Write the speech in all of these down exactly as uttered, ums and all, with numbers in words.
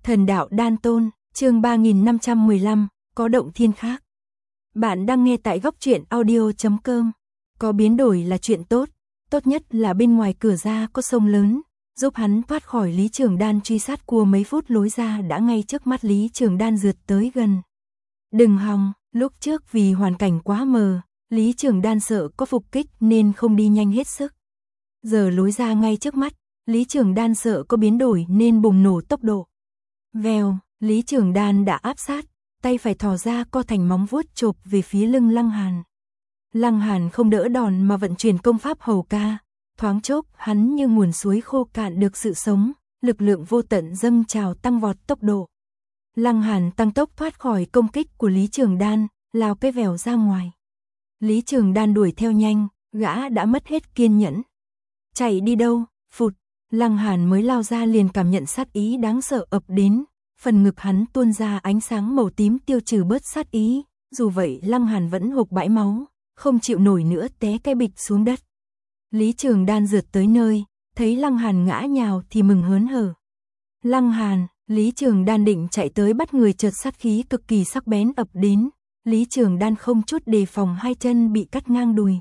Thần đạo đan tôn, chương ba nghìn năm trăm mười lăm, có động thiên khác. Bạn đang nghe tại góc truyện audio chấm com. Có biến đổi là chuyện tốt, tốt nhất là bên ngoài cửa ra có sông lớn, giúp hắn thoát khỏi Lý Trường Đan truy sát của mấy phút lối ra đã ngay trước mắt Lý Trường Đan rượt tới gần. Đừng hòng, lúc trước vì hoàn cảnh quá mờ, Lý Trường Đan sợ có phục kích nên không đi nhanh hết sức. Giờ lối ra ngay trước mắt, Lý Trường Đan sợ có biến đổi nên bùng nổ tốc độ. Vèo, Lý Trường Đan đã áp sát, tay phải thò ra co thành móng vuốt chộp về phía lưng Lăng Hàn. Lăng Hàn không đỡ đòn mà vận chuyển công pháp hầu ca, thoáng chốc hắn như nguồn suối khô cạn được sự sống, lực lượng vô tận dâng trào tăng vọt tốc độ. Lăng Hàn tăng tốc thoát khỏi công kích của Lý Trường Đan, lao cái vèo ra ngoài. Lý Trường Đan đuổi theo nhanh, gã đã mất hết kiên nhẫn. Chạy đi đâu? Phụt, Lăng Hàn mới lao ra liền cảm nhận sát ý đáng sợ ập đến, phần ngực hắn tuôn ra ánh sáng màu tím tiêu trừ bớt sát ý, dù vậy Lăng Hàn vẫn hộc bãi máu, không chịu nổi nữa té cái bịch xuống đất. Lý Trường Đan rượt tới nơi, thấy Lăng Hàn ngã nhào thì mừng hớn hở. Lăng Hàn, Lý Trường Đan định chạy tới bắt người chợt sát khí cực kỳ sắc bén ập đến, Lý Trường Đan không chút đề phòng hai chân bị cắt ngang đùi.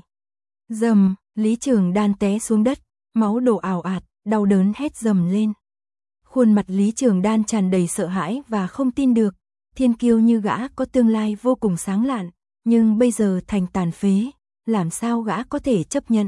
Dầm, Lý Trường Đan té xuống đất, máu đổ ào ạt, đau đớn hét dầm lên. Khuôn mặt Lý Trường Đan tràn đầy sợ hãi và không tin được, thiên kiêu như gã có tương lai vô cùng sáng lạn, nhưng bây giờ thành tàn phế, làm sao gã có thể chấp nhận?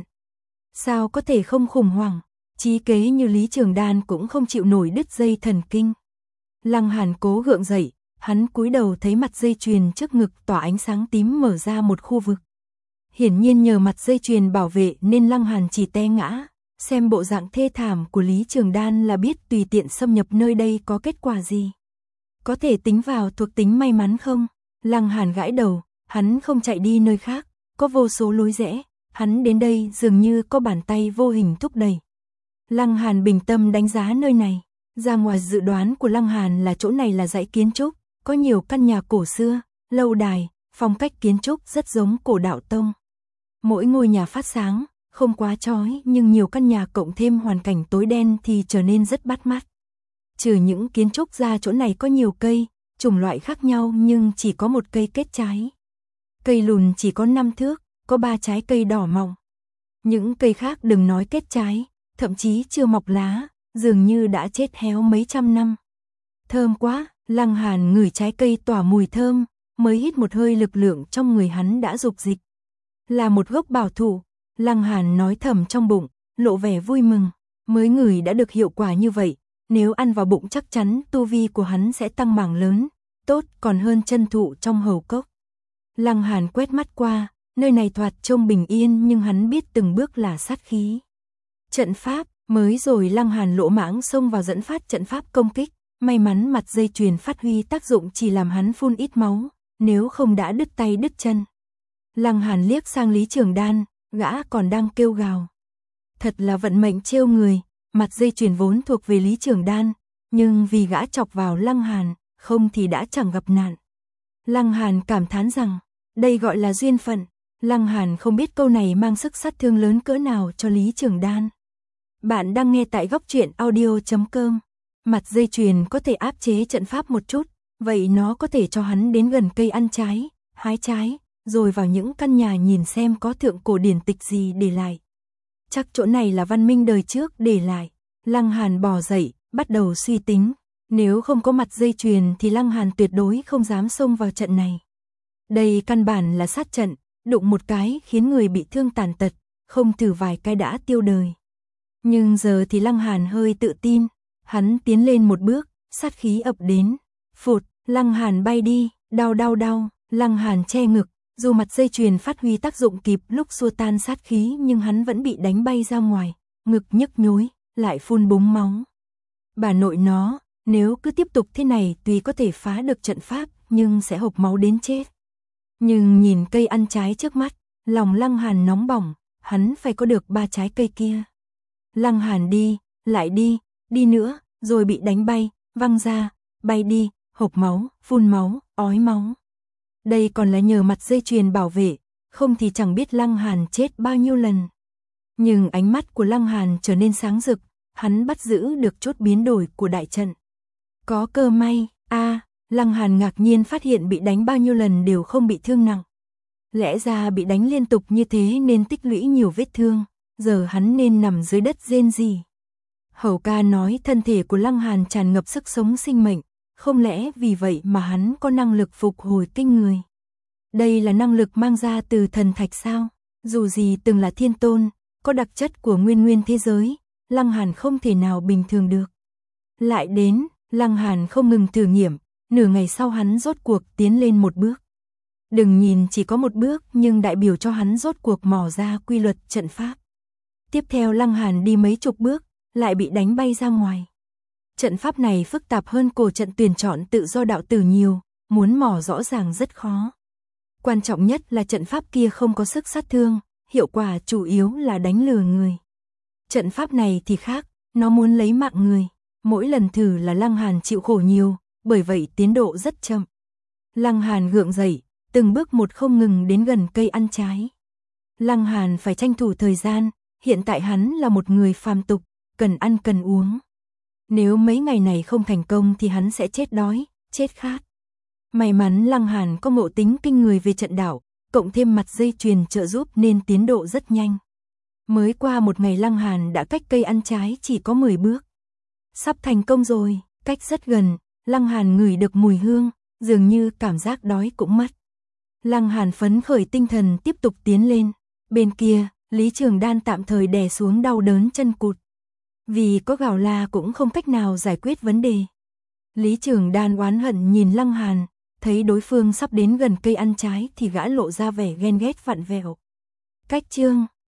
Sao có thể không khủng hoảng? Chí kế như Lý Trường Đan cũng không chịu nổi đứt dây thần kinh. Lăng Hàn cố gượng dậy, hắn cúi đầu thấy mặt dây chuyền trước ngực tỏa ánh sáng tím mở ra một khu vực. Hiển nhiên nhờ mặt dây chuyền bảo vệ nên Lăng Hàn chỉ té ngã, xem bộ dạng thê thảm của Lý Trường Đan là biết tùy tiện xâm nhập nơi đây có kết quả gì. Có thể tính vào thuộc tính may mắn không? Lăng Hàn gãi đầu, hắn không chạy đi nơi khác, có vô số lối rẽ, hắn đến đây dường như có bàn tay vô hình thúc đẩy. Lăng Hàn bình tâm đánh giá nơi này, ra ngoài dự đoán của Lăng Hàn là chỗ này là dãy kiến trúc, có nhiều căn nhà cổ xưa, lâu đài, phong cách kiến trúc rất giống cổ đạo tông. Mỗi ngôi nhà phát sáng, không quá chói nhưng nhiều căn nhà cộng thêm hoàn cảnh tối đen thì trở nên rất bắt mắt. Trừ những kiến trúc ra chỗ này có nhiều cây, chủng loại khác nhau nhưng chỉ có một cây kết trái. Cây lùn chỉ có năm thước, có ba trái cây đỏ mọng. Những cây khác đừng nói kết trái, thậm chí chưa mọc lá, dường như đã chết héo mấy trăm năm. Thơm quá, Lăng Hàn ngửi trái cây tỏa mùi thơm, mới hít một hơi lực lượng trong người hắn đã dục dịch. Là một gốc bảo thủ, Lăng Hàn nói thầm trong bụng, lộ vẻ vui mừng, mới ngửi đã được hiệu quả như vậy, nếu ăn vào bụng chắc chắn tu vi của hắn sẽ tăng mảng lớn, tốt còn hơn chân thụ trong hầu cốc. Lăng Hàn quét mắt qua, nơi này thoạt trông bình yên nhưng hắn biết từng bước là sát khí. Trận pháp, mới rồi Lăng Hàn lỗ mãng xông vào dẫn phát trận pháp công kích, may mắn mặt dây chuyền phát huy tác dụng chỉ làm hắn phun ít máu, nếu không đã đứt tay đứt chân. Lăng Hàn liếc sang Lý Trường Đan, gã còn đang kêu gào. Thật là vận mệnh trêu người, mặt dây chuyền vốn thuộc về Lý Trường Đan, nhưng vì gã chọc vào Lăng Hàn, không thì đã chẳng gặp nạn. Lăng Hàn cảm thán rằng, đây gọi là duyên phận. Lăng Hàn không biết câu này mang sức sát thương lớn cỡ nào cho Lý Trường Đan. Bạn đang nghe tại góc truyện audio chấm com. Mặt dây chuyền có thể áp chế trận pháp một chút, vậy nó có thể cho hắn đến gần cây ăn trái, hái trái, rồi vào những căn nhà nhìn xem có thượng cổ điển tịch gì để lại. Chắc chỗ này là văn minh đời trước để lại. Lăng Hàn bò dậy, bắt đầu suy tính. Nếu không có mặt dây chuyền thì Lăng Hàn tuyệt đối không dám xông vào trận này. Đây căn bản là sát trận, đụng một cái khiến người bị thương tàn tật, không thử vài cái đã tiêu đời. Nhưng giờ thì Lăng Hàn hơi tự tin, hắn tiến lên một bước, sát khí ập đến. Phụt, Lăng Hàn bay đi, đau đau đau, Lăng Hàn che ngực, dù mặt dây chuyền phát huy tác dụng kịp lúc xua tan sát khí nhưng hắn vẫn bị đánh bay ra ngoài, ngực nhức nhối, lại phun búng máu. Bà nội nó, nếu cứ tiếp tục thế này tuy có thể phá được trận pháp nhưng sẽ hộc máu đến chết. Nhưng nhìn cây ăn trái trước mắt, lòng Lăng Hàn nóng bỏng, hắn phải có được ba trái cây kia. Lăng Hàn đi, lại đi, đi nữa, rồi bị đánh bay, văng ra, bay đi, hộc máu, phun máu, ói máu. Đây còn là nhờ mặt dây chuyền bảo vệ, không thì chẳng biết Lăng Hàn chết bao nhiêu lần. Nhưng ánh mắt của Lăng Hàn trở nên sáng rực, hắn bắt giữ được chút biến đổi của đại trận. Có cơ may, a Lăng Hàn ngạc nhiên phát hiện bị đánh bao nhiêu lần đều không bị thương nặng. Lẽ ra bị đánh liên tục như thế nên tích lũy nhiều vết thương, giờ hắn nên nằm dưới đất rên rỉ. Hầu ca nói thân thể của Lăng Hàn tràn ngập sức sống sinh mệnh, không lẽ vì vậy mà hắn có năng lực phục hồi kinh người. Đây là năng lực mang ra từ thần thạch sao? Dù gì từng là thiên tôn, có đặc chất của nguyên nguyên thế giới, Lăng Hàn không thể nào bình thường được. Lại đến, Lăng Hàn không ngừng thử nghiệm, nửa ngày sau hắn rốt cuộc tiến lên một bước. Đừng nhìn chỉ có một bước nhưng đại biểu cho hắn rốt cuộc mò ra quy luật trận pháp. Tiếp theo Lăng Hàn đi mấy chục bước, lại bị đánh bay ra ngoài. Trận pháp này phức tạp hơn cổ trận tuyển chọn tự do đạo tử nhiều, muốn mò rõ ràng rất khó. Quan trọng nhất là trận pháp kia không có sức sát thương, hiệu quả chủ yếu là đánh lừa người. Trận pháp này thì khác, nó muốn lấy mạng người. Mỗi lần thử là Lăng Hàn chịu khổ nhiều, bởi vậy tiến độ rất chậm. Lăng Hàn gượng dậy, từng bước một không ngừng đến gần cây ăn trái. Lăng Hàn phải tranh thủ thời gian, hiện tại hắn là một người phàm tục, cần ăn cần uống. Nếu mấy ngày này không thành công thì hắn sẽ chết đói, chết khát. May mắn Lăng Hàn có ngộ tính kinh người về trận đạo, cộng thêm mặt dây chuyền trợ giúp nên tiến độ rất nhanh. Mới qua một ngày Lăng Hàn đã cách cây ăn trái chỉ có mười bước. Sắp thành công rồi, cách rất gần, Lăng Hàn ngửi được mùi hương, dường như cảm giác đói cũng mất. Lăng Hàn phấn khởi tinh thần tiếp tục tiến lên. Bên kia, Lý Trường Đan tạm thời đè xuống đau đớn chân cụt. Vì có gào la cũng không cách nào giải quyết vấn đề. Lý Trường Đan oán hận nhìn Lăng Hàn, thấy đối phương sắp đến gần cây ăn trái thì gã lộ ra vẻ ghen ghét vặn vẹo. Cách chương